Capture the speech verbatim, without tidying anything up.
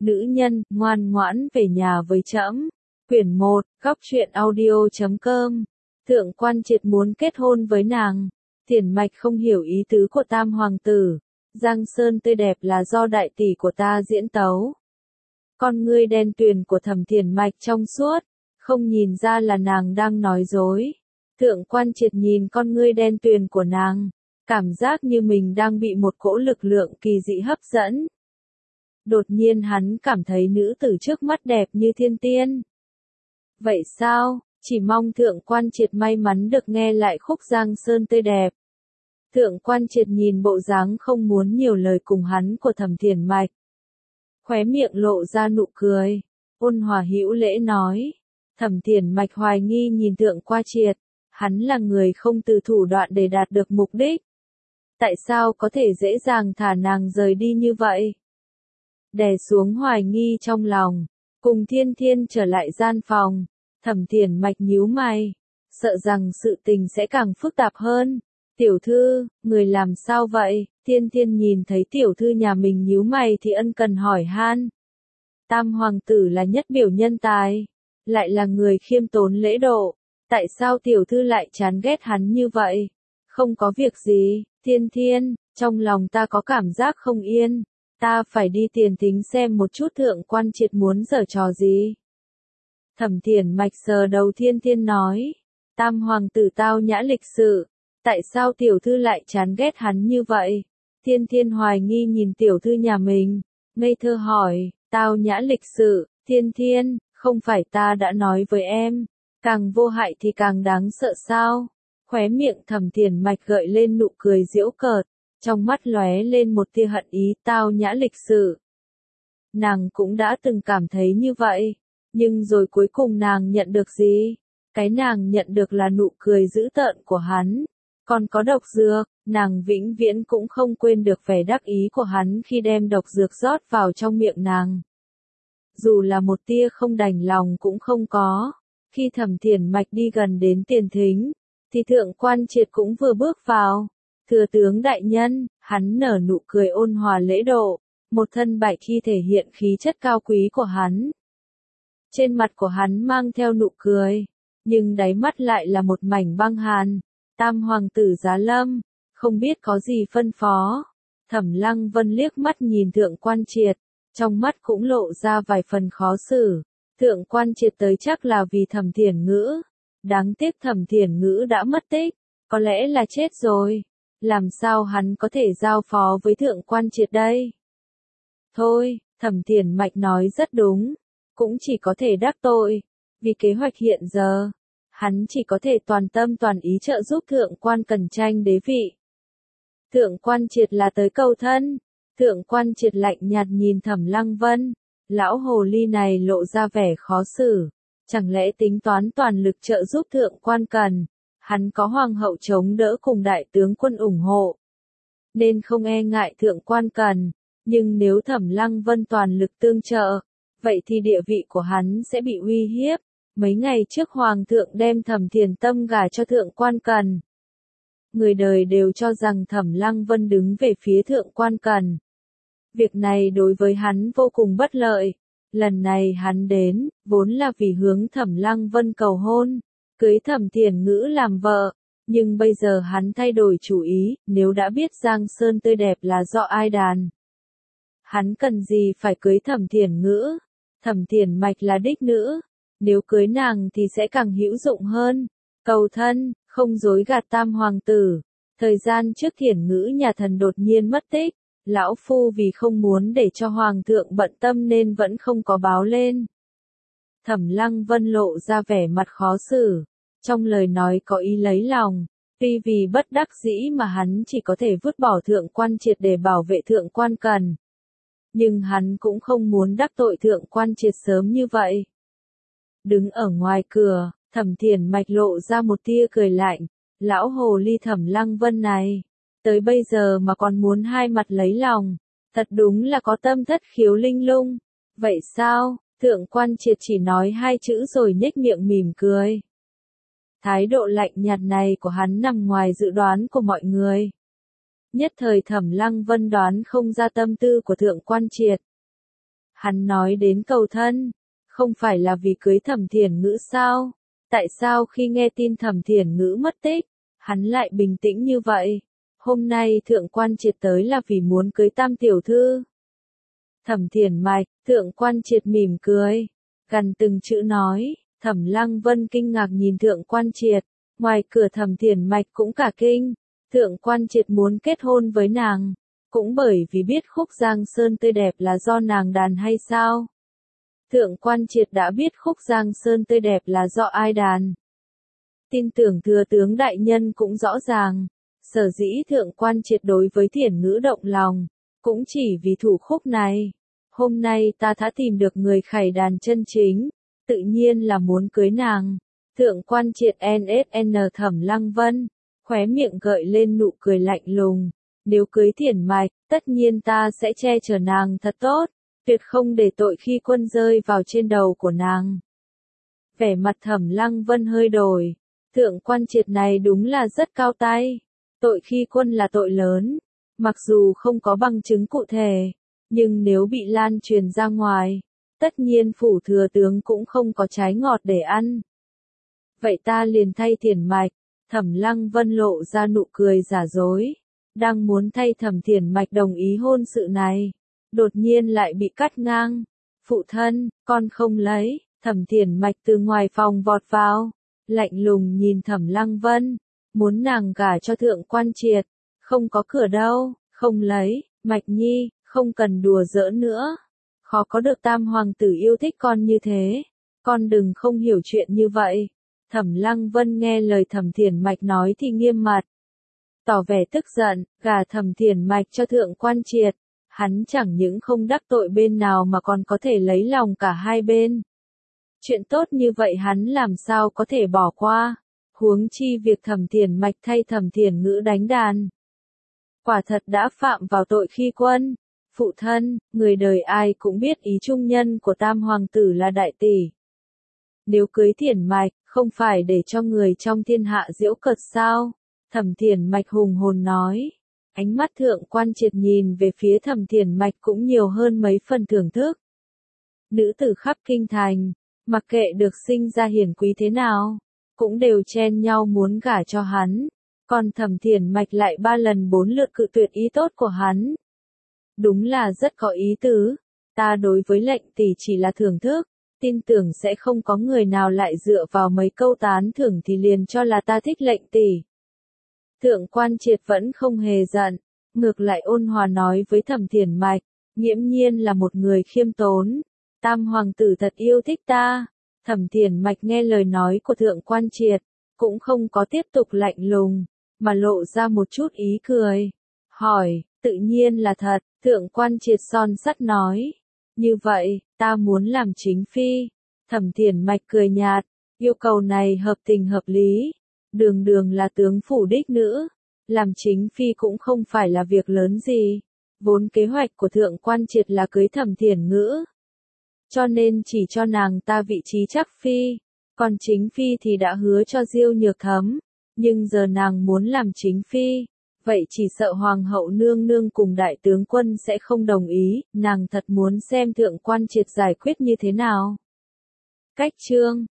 Nữ nhân, ngoan ngoãn về nhà với trẫm. Quyển một, góc truyện audio chấm com. Thượng quan triệt muốn kết hôn với nàng. Tiền Mạch không hiểu ý tứ của tam hoàng tử. Giang sơn tươi đẹp là do đại tỷ của ta diễn tấu. Con ngươi đen tuyền của Thẩm Tiền Mạch trong suốt, không nhìn ra là nàng đang nói dối. Thượng quan triệt nhìn con ngươi đen tuyền của nàng, cảm giác như mình đang bị một cỗ lực lượng kỳ dị hấp dẫn. Đột nhiên hắn cảm thấy nữ tử trước mắt đẹp như thiên tiên. Vậy sao, chỉ mong thượng quan triệt may mắn được nghe lại khúc Giang Sơn tươi đẹp. Thượng quan triệt nhìn bộ dáng không muốn nhiều lời cùng hắn của Thẩm Tiền Mạch. Khóe miệng lộ ra nụ cười, ôn hòa hữu lễ nói. Thẩm Tiền Mạch hoài nghi nhìn thượng quan triệt, hắn là người không từ thủ đoạn để đạt được mục đích. Tại sao có thể dễ dàng thả nàng rời đi như vậy? Đè xuống hoài nghi trong lòng, cùng Thiên Thiên trở lại gian phòng, Thẩm Tiền Mạch nhíu mày, sợ rằng sự tình sẽ càng phức tạp hơn. Tiểu thư, người làm sao vậy? Thiên Thiên nhìn thấy tiểu thư nhà mình nhíu mày thì ân cần hỏi han. Tam hoàng tử là nhất biểu nhân tài, lại là người khiêm tốn lễ độ, tại sao tiểu thư lại chán ghét hắn như vậy? Không có việc gì, Thiên Thiên, trong lòng ta có cảm giác không yên, ta phải đi tiền thính xem một chút thượng quan triệt muốn giở trò gì. Thẩm Tiền Mạch sờ đầu Thiên Thiên nói, tam hoàng tử tao nhã lịch sự, tại sao tiểu thư lại chán ghét hắn như vậy? Thiên Thiên hoài nghi nhìn tiểu thư nhà mình, ngây thơ hỏi, tao nhã lịch sự, Thiên Thiên, không phải ta đã nói với em, càng vô hại thì càng đáng sợ sao? Khóe miệng Thẩm Tiền Mạch gợi lên nụ cười giễu cợt, trong mắt lóe lên một tia hận ý. Tao nhã lịch sự. Nàng cũng đã từng cảm thấy như vậy, nhưng rồi cuối cùng nàng nhận được gì? Cái nàng nhận được là nụ cười dữ tợn của hắn. Còn có độc dược, nàng vĩnh viễn cũng không quên được vẻ đắc ý của hắn khi đem độc dược rót vào trong miệng nàng. Dù là một tia không đành lòng cũng không có. Khi Thẩm Tiền Mạch đi gần đến tiền thính, thì thượng quan triệt cũng vừa bước vào. Thừa tướng đại nhân, hắn nở nụ cười ôn hòa lễ độ, một thân bạch khi thể hiện khí chất cao quý của hắn. Trên mặt của hắn mang theo nụ cười, nhưng đáy mắt lại là một mảnh băng hàn. Tam hoàng tử giá lâm, không biết có gì phân phó. Thẩm Lăng Vân liếc mắt nhìn thượng quan triệt, trong mắt cũng lộ ra vài phần khó xử. Thượng quan triệt tới chắc là vì Thẩm Thiển Ngữ. Đáng tiếc Thẩm Thiển Ngữ đã mất tích, có lẽ là chết rồi. Làm sao hắn có thể giao phó với thượng quan triệt đây? Thôi, Thẩm Tiền Mạch nói rất đúng, cũng chỉ có thể đắc tội. Vì kế hoạch hiện giờ, hắn chỉ có thể toàn tâm toàn ý trợ giúp thượng quan Cần tranh đế vị. Thượng quan triệt là tới cầu thân. Thượng quan triệt lạnh nhạt nhìn Thẩm Lăng Vân. Lão hồ ly này lộ ra vẻ khó xử. Chẳng lẽ tính toán toàn lực trợ giúp thượng quan Cần? Hắn có hoàng hậu chống đỡ cùng đại tướng quân ủng hộ, nên không e ngại thượng quan Cần. Nhưng nếu Thẩm Lăng Vân toàn lực tương trợ, vậy thì địa vị của hắn sẽ bị uy hiếp. Mấy ngày trước hoàng thượng đem Thẩm Thiền Tâm gả cho thượng quan Cần. Người đời đều cho rằng Thẩm Lăng Vân đứng về phía thượng quan Cần. Việc này đối với hắn vô cùng bất lợi. Lần này hắn đến, vốn là vì hướng Thẩm Lăng Vân cầu hôn, cưới Thẩm Thiển Ngữ làm vợ, nhưng bây giờ hắn thay đổi chủ ý, nếu đã biết Giang Sơn tươi đẹp là do ai đàn. Hắn cần gì phải cưới Thẩm Thiển Ngữ? Thẩm Tiền Mạch là đích nữ, nếu cưới nàng thì sẽ càng hữu dụng hơn. Cầu thân, không dối gạt tam hoàng tử. Thời gian trước Thiển Ngữ nhà thần đột nhiên mất tích, lão phu vì không muốn để cho hoàng thượng bận tâm nên vẫn không có báo lên. Thẩm Lăng Vân lộ ra vẻ mặt khó xử, trong lời nói có ý lấy lòng, tuy vì bất đắc dĩ mà hắn chỉ có thể vứt bỏ thượng quan triệt để bảo vệ thượng quan Cần. Nhưng hắn cũng không muốn đắc tội thượng quan triệt sớm như vậy. Đứng ở ngoài cửa, Thẩm Thiển Mạch lộ ra một tia cười lạnh, lão hồ ly Thẩm Lăng Vân này, tới bây giờ mà còn muốn hai mặt lấy lòng, thật đúng là có tâm thất khiếu linh lung. Vậy sao? Thượng quan triệt chỉ nói hai chữ rồi nhếch miệng mỉm cười. Thái độ lạnh nhạt này của hắn nằm ngoài dự đoán của mọi người. Nhất thời Thẩm Lăng Vân đoán không ra tâm tư của thượng quan triệt. Hắn nói đến cầu thân, không phải là vì cưới Thẩm Thiển Ngữ sao? Tại sao khi nghe tin Thẩm Thiển Ngữ mất tích, hắn lại bình tĩnh như vậy? Hôm nay Thượng Quan Triệt tới là vì muốn cưới Tam tiểu thư. Thẩm Thiển Mạch, Thượng Quan Triệt mỉm cười, gần từng chữ nói. Thẩm Lăng Vân kinh ngạc nhìn Thượng Quan Triệt, ngoài cửa Thẩm Thiển Mạch cũng cả kinh. Thượng Quan Triệt muốn kết hôn với nàng, cũng bởi vì biết khúc Giang Sơn tươi đẹp là do nàng đàn hay sao? Thượng Quan Triệt đã biết khúc Giang Sơn tươi đẹp là do ai đàn. Tin tưởng thừa tướng đại nhân cũng rõ ràng, sở dĩ Thượng Quan Triệt đối với Thiển Ngữ động lòng, cũng chỉ vì thủ khúc này. Hôm nay ta đã tìm được người khải đàn chân chính, tự nhiên là muốn cưới nàng. Thượng Quan Triệt en ét en Thẩm Lăng Vân, khóe miệng gợi lên nụ cười lạnh lùng. Nếu cưới Thiển Mạch, tất nhiên ta sẽ che chở nàng thật tốt, tuyệt không để tội khi quân rơi vào trên đầu của nàng. Vẻ mặt Thẩm Lăng Vân hơi đổi, Thượng Quan Triệt này đúng là rất cao tay. Tội khi quân là tội lớn, mặc dù không có bằng chứng cụ thể, nhưng nếu bị lan truyền ra ngoài, tất nhiên phủ thừa tướng cũng không có trái ngọt để ăn. Vậy ta liền thay Thiển Mạch. Thẩm Lăng Vân lộ ra nụ cười giả dối, đang muốn thay Thẩm Thiển Mạch đồng ý hôn sự này, đột nhiên lại bị cắt ngang. Phụ thân, con không lấy. Thẩm Thiển Mạch từ ngoài phòng vọt vào, lạnh lùng nhìn Thẩm Lăng Vân, muốn nàng gả cho Thượng Quan Triệt. Không có cửa đâu, không lấy. Mạch Nhi, không cần đùa giỡn nữa. Khó có được tam hoàng tử yêu thích con như thế, con đừng không hiểu chuyện như vậy. Thẩm Lăng Vân nghe lời Thẩm Thiển Mạch nói thì nghiêm mặt, tỏ vẻ tức giận, gả Thẩm Thiển Mạch cho Thượng Quan Triệt, hắn chẳng những không đắc tội bên nào mà còn có thể lấy lòng cả hai bên. Chuyện tốt như vậy hắn làm sao có thể bỏ qua, huống chi việc Thẩm Thiển Mạch thay Thẩm Thiển Ngữ đánh đàn. Quả thật đã phạm vào tội khi quân. Phụ thân, người đời ai cũng biết ý trung nhân của tam hoàng tử là đại tỷ. Nếu cưới Thiển Mạch, không phải để cho người trong thiên hạ giễu cợt sao? Thẩm Thiển Mạch hùng hồn nói. Ánh mắt Thượng Quan Triệt nhìn về phía Thẩm Thiển Mạch cũng nhiều hơn mấy phần thưởng thức. Nữ tử khắp kinh thành, mặc kệ được sinh ra hiển quý thế nào, cũng đều chen nhau muốn gả cho hắn. Còn Thẩm Thiển Mạch lại ba lần bốn lượt cự tuyệt ý tốt của hắn. Đúng là rất có ý tứ. Ta đối với lệnh tỷ chỉ là thưởng thức, tin tưởng sẽ không có người nào lại dựa vào mấy câu tán thưởng thì liền cho là ta thích lệnh tỷ. Thượng Quan Triệt vẫn không hề giận, ngược lại ôn hòa nói với Thẩm Thiển Mạch, nghiễm nhiên là một người khiêm tốn. Tam hoàng tử thật yêu thích ta. Thẩm Thiển Mạch nghe lời nói của Thượng Quan Triệt, cũng không có tiếp tục lạnh lùng, mà lộ ra một chút ý cười. Hỏi, tự nhiên là thật. Thượng Quan Triệt son sắt nói. Như vậy, ta muốn làm chính phi. Thẩm Thiển Mạch cười nhạt, yêu cầu này hợp tình hợp lý. Đường đường là tướng phủ đích nữ, làm chính phi cũng không phải là việc lớn gì. Vốn kế hoạch của Thượng Quan Triệt là cưới Thẩm Thiển Ngữ, cho nên chỉ cho nàng ta vị trí chắc phi. Còn chính phi thì đã hứa cho Diêu Nhược Thấm, nhưng giờ nàng muốn làm chính phi, vậy chỉ sợ Hoàng hậu nương nương cùng đại tướng quân sẽ không đồng ý. Nàng thật muốn xem Thượng Quan Triệt giải quyết như thế nào. Cách chương